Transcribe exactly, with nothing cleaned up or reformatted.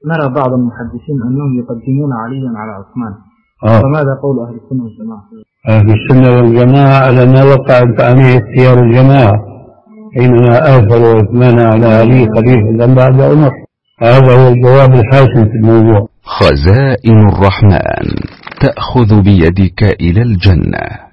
نرى بعض المحدثين أنهم يقدمون عليا على عثمان، آه. فماذا قول أهل السنة والجماعة؟ أهل السنة والجماعة على ما وقعت عليه اختيار الجماعة حينما آثروا عثمان على علي خليفة بعد عمر. هذا هو الجواب الحاسم في الموضوع. خزائن الرحمن تأخذ بيدك إلى الجنة.